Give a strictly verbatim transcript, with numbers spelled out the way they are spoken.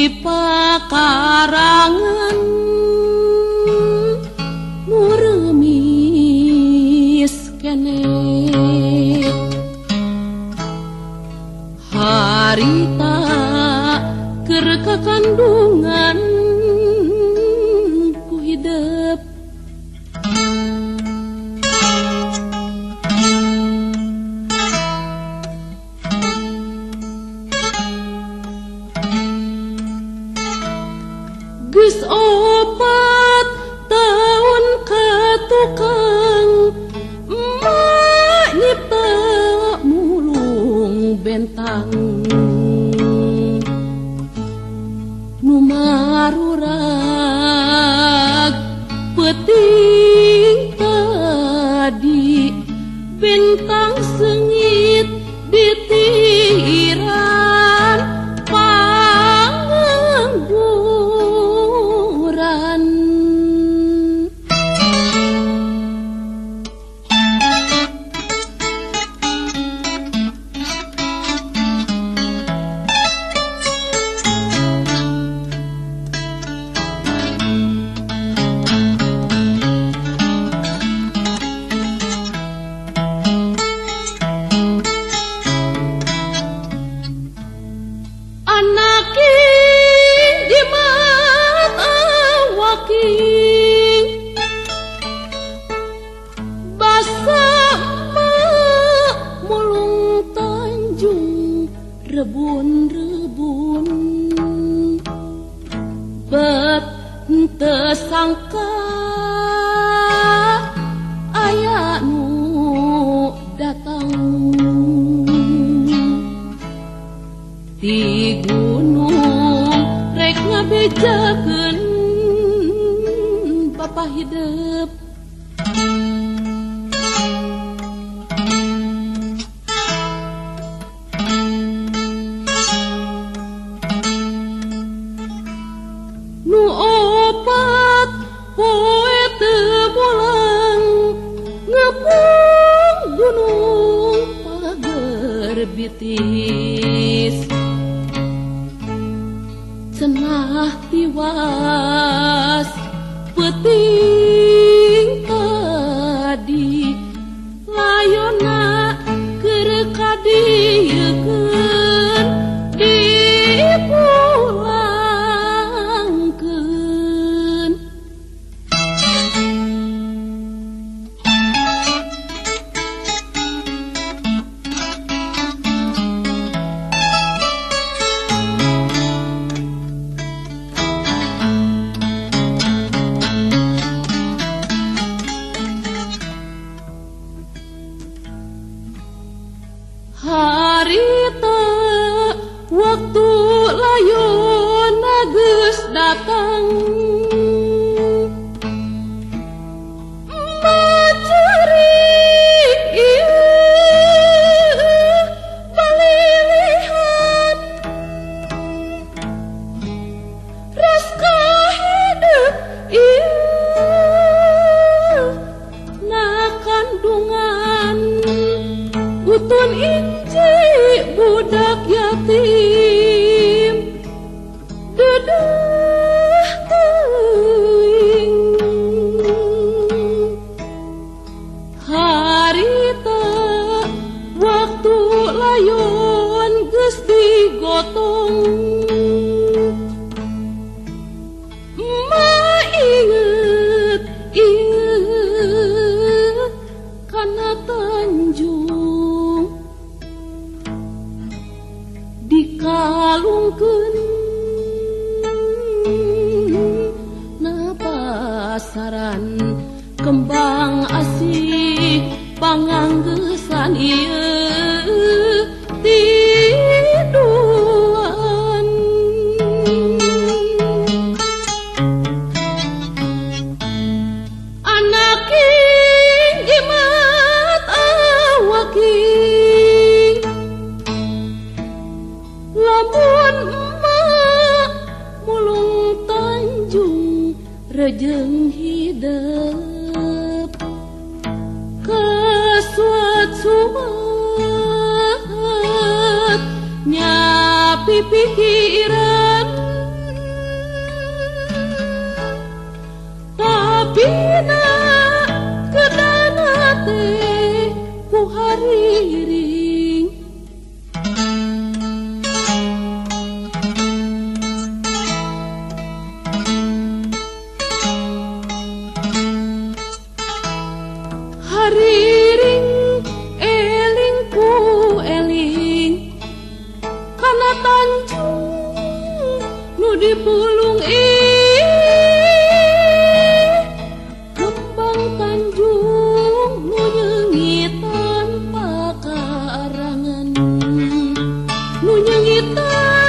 pakarangan muremis kene harita keur kakandungan ku hidup geus opat tahun ka tukang emak nyipta mulung bentang nu marurag peuting tadi bentang sengit di tiran pangangguran rebun-rebun bet teu sangka aya nu datang ti gunung rek ngabejakeun papa hidup bitis cenah tiwas peuting tadi layonna keur kadiekeun dipulangkeun harita waktu layonna geus datang macerik ieu balilihan ras kahidup ieu na kandungan utun inci budak yatim dedah teuing harita waktu layon geus digotong ma inget ieu kana Tanjung dikalungkeun na pasaran kembang asih panganggesan ieu tiduan anak jimat awaki lamun emak mulung Tanjung rejeng hidup kesuat-suat nyapi pikiran dipulung kembang Tanjung nu nyengitan pakarangan nu nyengitan